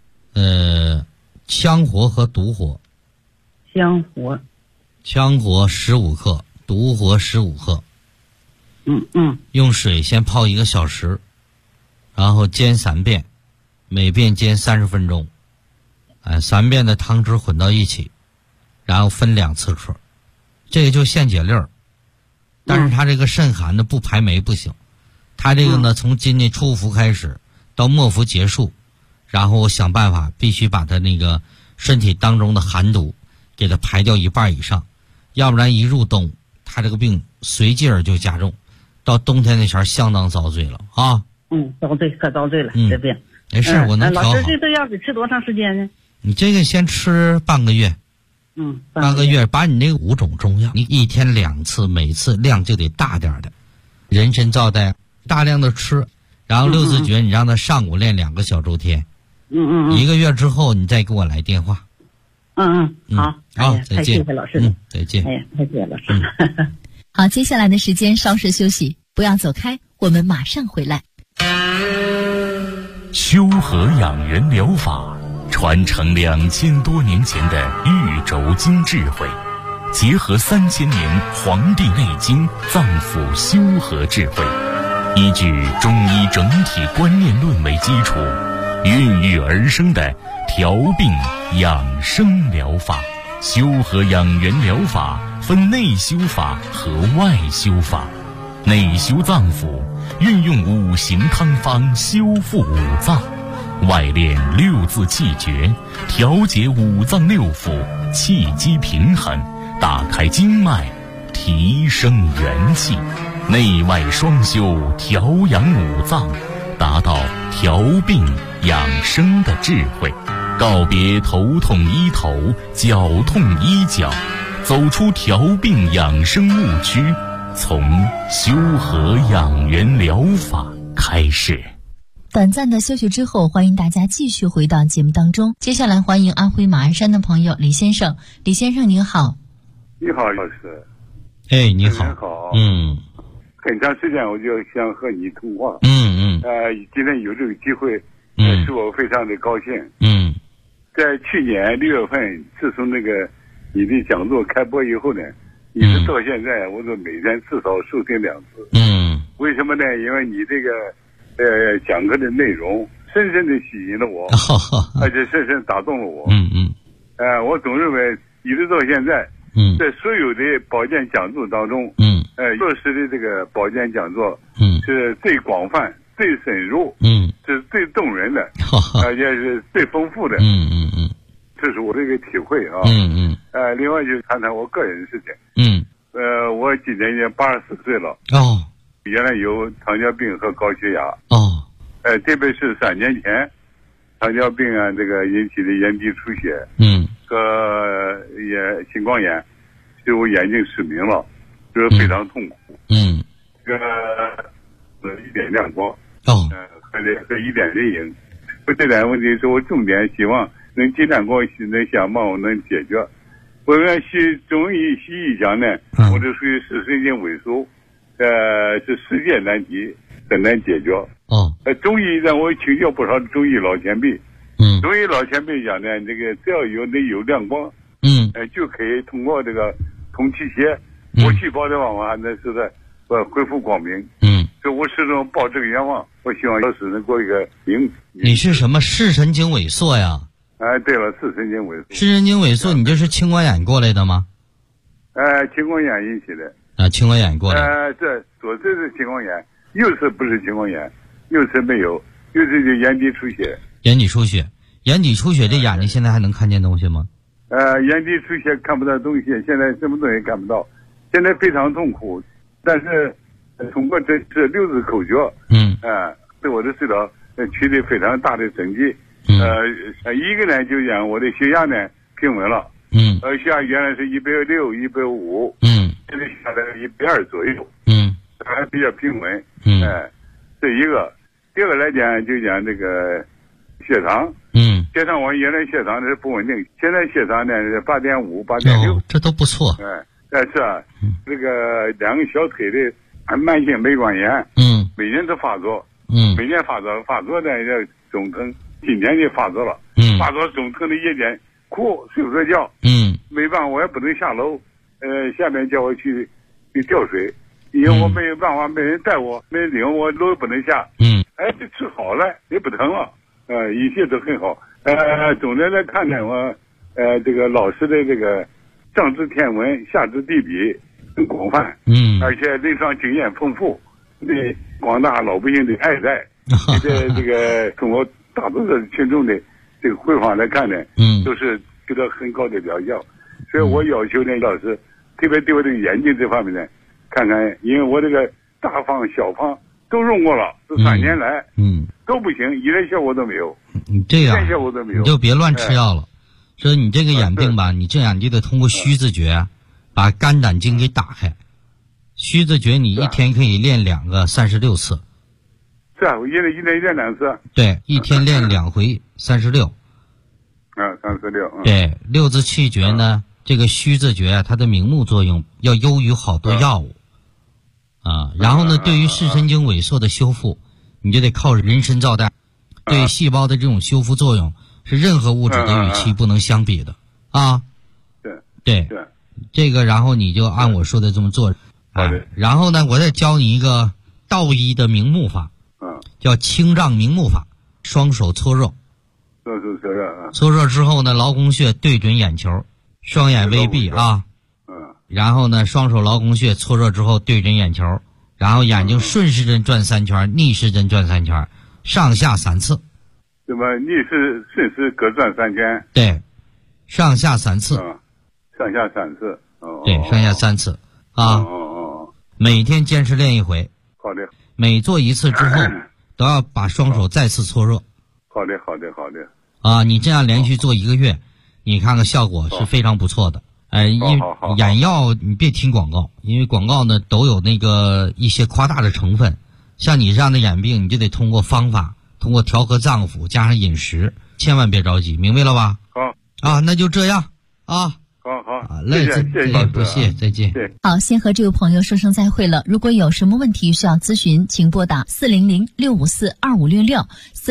羌活和独活。 羌活 15克，独活15克。用水先泡1个小时，然后煎3遍，每遍煎30分钟。3遍的汤汁混到一起，然后分2次喝，这个就现解粒儿。但是它这个肾寒的不排霉不行，它这个呢从今年初服开始到末服结束，然后想办法必须把它那个身体当中的寒毒给它排掉1半以上，要不然一入冬，它这个病随即而就加重，到冬天那前相当遭罪了啊。 遭罪可遭罪了，这病。 没事，我能调好。 老师，这个要得吃多长时间呢？ 你这个先吃半个月。半个月，把你那5种中药，你1天2次，每次量就得大点的，人参皂苷大量的吃，然后六字诀你让他上午练2个小周天。1个月之后你再给我来电话。 好， 再见。 谢谢老师。 再见。 太谢谢老师。 好，接下来的时间稍事休息，不要走开，我们马上回来。 修和养元疗法传承2000多年前的玉轴经智慧，结合3000年《黄帝内经》脏腑修和智慧，依据中医整体观念论为基础，孕育而生的调病养生疗法。修和养元疗法分内修法和外修法。内修脏腑，运用5行汤方修复五脏；外练6字气诀，调节五脏6腑，气机平衡，打开经脉，提升元气。内外双修，调养五脏，达到调病养生的智慧。告别头痛医头，脚痛医脚，走出调病养生误区，从修和养元疗法开始。 短暂的休息之后，欢迎大家继续回到节目当中。接下来欢迎安徽马鞍山的朋友李先生。李先生您好。 你好，老师。 你好。 你好。很长时间我就想和你通话。今天有这个机会，使我非常的高兴。在去年6月份，自从那个你的讲座开播以后呢，一直到现在，我都每天至少收听2次。为什么呢？因为你这个讲课的内容深深的吸引了我，而且深深打动了我。我总认为一直到现在，在所有的保健讲座当中，落实的这个保健讲座，是最广泛、最深入，是最动人的，而且是最丰富的。这是我的一个体会啊。另外就是谈谈我个人的事情。我今年已经84岁了。原来有糖尿病和高血压。特别是3年前，糖尿病啊，这个引起的眼底出血，和青光眼，使我眼睛失明了，这非常痛苦。这个一点亮光，和一点阴影。这点问题是我重点希望能尽量给我能想办法能解决。我按中医西医讲呢，我这属于视神经萎缩，是世界难题，很难解决。中医让我请教不少中医老前辈。中医老前辈讲呢，这个只要有亮光，就可以通过这个通气血、活细胞的方法，那是在恢复光明。所以我始终抱这个愿望，我希望老师能给我一个明。 你是什么视神经萎缩呀？ 对了，视神经萎缩。 视神经萎缩，你这是青光眼过来的吗？ 青光眼引起的。 青光眼过来。 这左侧是青光眼，右侧不是青光眼，右侧没有，右侧就眼底出血。眼底出血，这眼睛现在还能看见东西吗？眼底出血看不到东西，现在什么东西看不到，现在非常痛苦。但是通过这6字口诀，对我的治疗取得非常大的成绩。一个呢就让我的血压呢平稳了。血压原来是160、150，现在下来120左右。 还比较平稳。这一个。第二个来讲，就讲这个血糖。血糖我原来血糖是不稳定，现在血糖呢是8.5、8.6， 这都不错。 但是啊，这个两个小腿的慢性眉管炎，每年都发作，每年发作呢要肿疼，今年就发作了，发作肿疼的夜间哭睡不着觉，没办法我也不能下楼，下面叫我去吊水，因为我没有办法，没人带我，没人领我，楼也不能下，这治好了也不疼了，一切都很好，总的来看呢，我这个老师的这个上知天文下知地理很广泛，而且临床经验丰富，对广大老百姓的爱戴，对这个中国大多数群众的这个回访来看呢，都是得到很高的疗效。所以我要求呢，老师特别对我这个眼睛这方面呢，看看，因为我这个大方小方都用过了，这3年来，都不行，一点效果都没有。 你这样， 一点效果都没有， 你就别乱吃药了。说你这个眼病吧，你这样你就得通过虚字诀，把肝胆经给打开。虚字诀你一天可以练2个36次。 是啊，我一天练2次。 对，一天练2回36。 36。 对，6字气诀呢，这个虚字诀它的明目作用要优于好多药物。然后呢，对于视神经萎缩的修复，你就得靠人参皂苷，对细胞的这种修复作用是任何物质的与其不能相比的啊。对，这个然后你就按我说的这么做。然后呢，我再教你一个道医的明目法，叫清胀明目法，双手搓热。搓热之后呢，劳宫穴对准眼球，双眼微闭啊。然后呢，双手劳宫穴搓热之后对准眼球，然后眼睛顺时针转3圈，逆时针转3圈，上下3次。 什么逆时顺时各转3圈？ 对，上下3次。 上下3次。 对，上下3次啊。每天坚持练1回。 好的。 每做1次之后，都要把双手再次搓热。 好的。 你这样连续做1个月，你看看效果是非常不错的。因为眼药你别听广告，因为广告呢都有那个一些夸大的成分。像你这样的眼病，你就得通过方法，通过调和脏腑加上饮食，千万别着急，明白了吧？好。那就这样啊。 好， 谢谢， 不谢，再见。 好，先和这位朋友说声再会了。如果有什么问题需要咨询，请拨打400-654-2566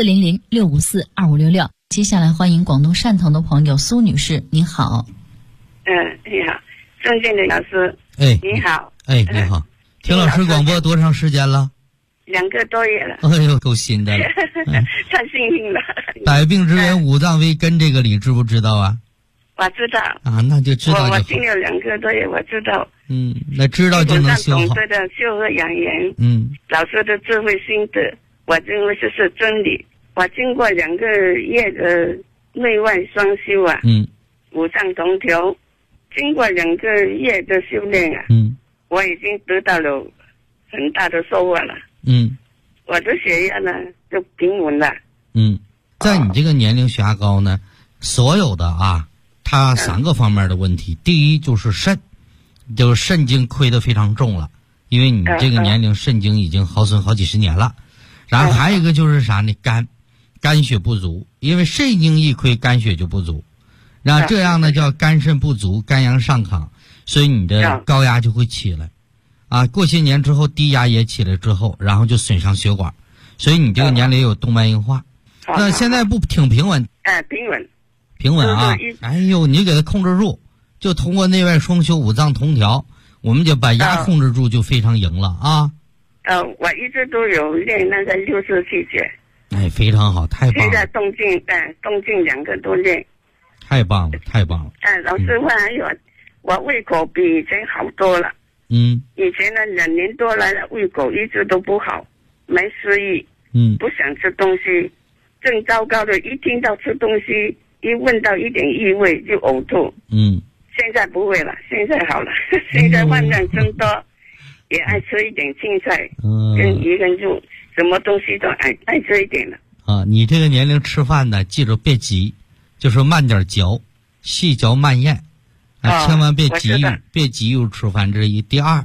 400-654-2566。接下来欢迎广东汕头的朋友苏女士，您好。 你好，郑健的老师。你好。 你好。听老师广播多长时间了 ？2个多月了。 哎呦，够新的了。 太幸运了。 百病之源五脏为根，这个你知不知道啊？ 我知道。 那就知道就好。 我听了2个多月，我知道。 那知道就能修好。 懂得的修和养颜。老师的智慧心得，我认为这是真理。我经过2个月的内外双修啊。五脏同调，经过2个月的修炼啊。我已经得到了很大的收获了。我的血压呢就平稳了。 在你这个年龄血压高呢，所有的它3个方面的问题。第一就是肾经亏得非常重了，因为你这个年龄肾经已经耗损好几十年了。然后还有一个就是啥呢？肝血不足，因为肾经一亏，肝血就不足。然后这样呢叫肝肾不足，肝阳上亢，所以你的高压就会起来。过些年之后低压也起来之后，然后就损伤血管，所以你这个年龄有动脉硬化。那现在不挺平稳？平稳啊！哎呦，你给它控制住，就通过内外双修五脏同调，我们就把压控制住，就非常赢了啊！ 我一直都有练那个6字气诀。 非常好，太棒了！ 现在动静2个都练。 太棒了，太棒了！ 老师话还有，我胃口比以前好多了。以前呢2年多来了，胃口一直都不好，没食欲，不想吃东西，正糟糕的，一听到吃东西，一闻到一点异味就呕吐。现在不会了，现在好了，现在饭量增多，也爱吃一点青菜，跟鱼跟肉，什么东西都爱吃一点了。 你这个年龄吃饭呢，记住别急，就是慢点嚼，细嚼慢咽。千万别急于吃饭，这是一。第二，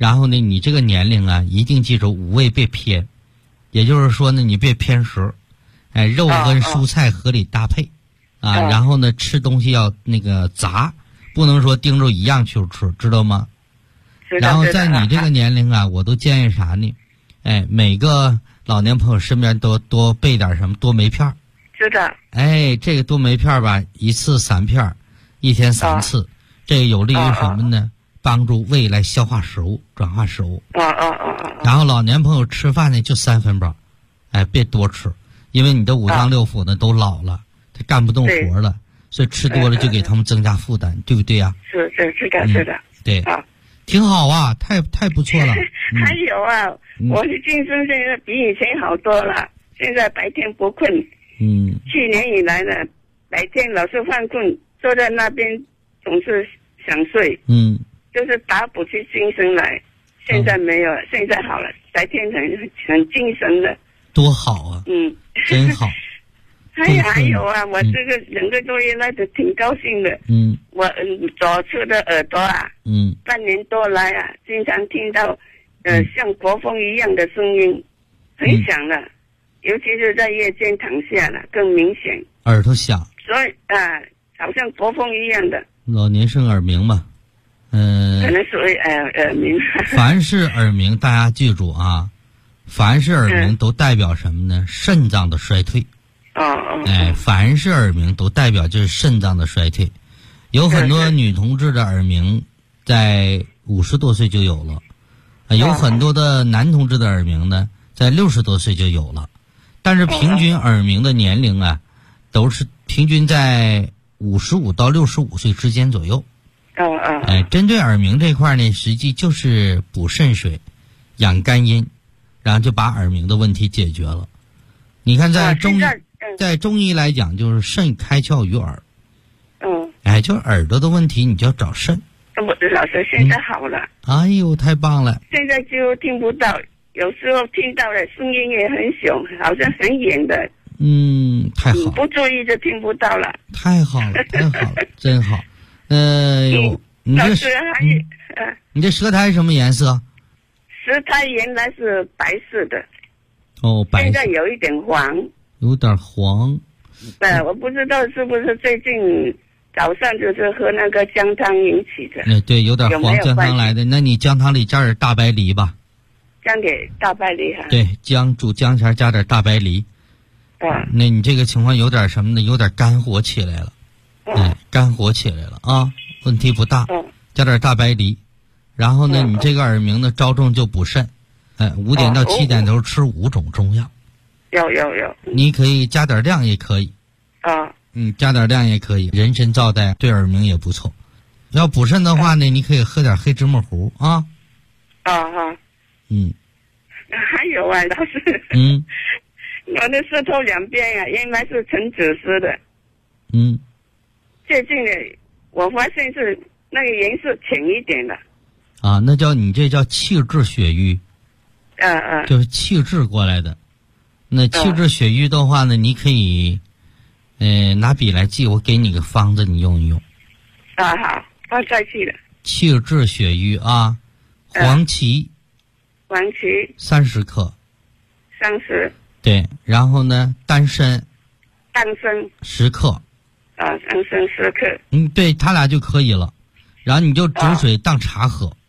然后呢，你这个年龄啊，一定记住五味别偏，也就是说呢，你别偏食，肉跟蔬菜合理搭配啊，然后呢，吃东西要那个杂，不能说盯着一样去吃，知道吗？然后在你这个年龄啊，我都建议啥呢？每个老年朋友身边都多备点什么多酶片。 知道。 这个多酶片吧，一次3片，一天3次，这个有利于什么呢？帮助胃来消化食物，转化食物。然后老年朋友吃饭呢就3分饱，别多吃，因为你的5脏6腑呢都老了，他干不动活了，所以吃多了就给他们增加负担，对不对呀？ 是的。 对。挺好啊，太不错了。 还有啊，我的精神现在比以前好多了，现在白天不困。去年以来呢，白天老是犯困，坐在那边总是想睡。就是打补起精神来。现在没有，现在好了，白天很精神的。 多好啊！真好。 还有啊，我这个2个多月来的挺高兴的。我左侧的耳朵啊，半年多来啊，经常听到像国风一样的声音，很响了，尤其是在夜间躺下了更明显。 耳朵响。 所以好像国风一样的。 老年生耳鸣嘛， 可能属于耳鸣。 凡是耳鸣，大家记住啊，凡是耳鸣都代表什么呢？肾脏的衰退。凡是耳鸣都代表就是肾脏的衰退，有很多女同志的耳鸣在50多岁就有了，有很多的男同志的耳鸣呢在60多岁就有了，但是平均耳鸣的年龄啊，都是平均在55到65岁之间左右。针对耳鸣这块呢，实际就是补肾水、养肝阴，然后就把耳鸣的问题解决了。你看在中医来讲，就是肾开窍于耳。就是耳朵的问题，你就要找肾。 我的老师现在好了。 哎呦，太棒了！ 现在就听不到，有时候听到的声音也很小，好像很远的。 太好了。 不注意就听不到了。 太好了，太好了，真好。 老师你这舌苔什么颜色？ 舌苔原来是白色的。 白色。 现在有一点黄。 有点黄。 我不知道是不是最近早上就是喝那个姜汤引起的。 对，有点黄姜汤来的。那你姜汤里加点大白梨吧。 加点大白梨哈。 对，煮姜前加点大白梨。那你这个情况有点什么呢？有点肝火起来了。肝火起来了啊，问题不大。加点大白梨，然后呢，你这个耳鸣呢，着重就补肾。5点到7点都吃5种中药。 有。 你可以加点量也可以。加点量也可以，人参皂苷对耳鸣也不错。要补肾的话呢，你可以喝点黑芝麻糊啊。 还有啊，老师。我的舌头两边啊，原来是呈紫色的。最近呢，我发现是那个颜色浅一点的。 那你这叫气滞血瘀。就是气滞过来的。那气滞血瘀的话呢，你可以拿笔来记，我给你个方子，你用一用。 好，我再记了。 气滞血瘀啊，黄芪30克。 30。 对，然后呢，丹参10克。 丹参10克。 对，他俩就可以了。然后你就煮水当茶喝。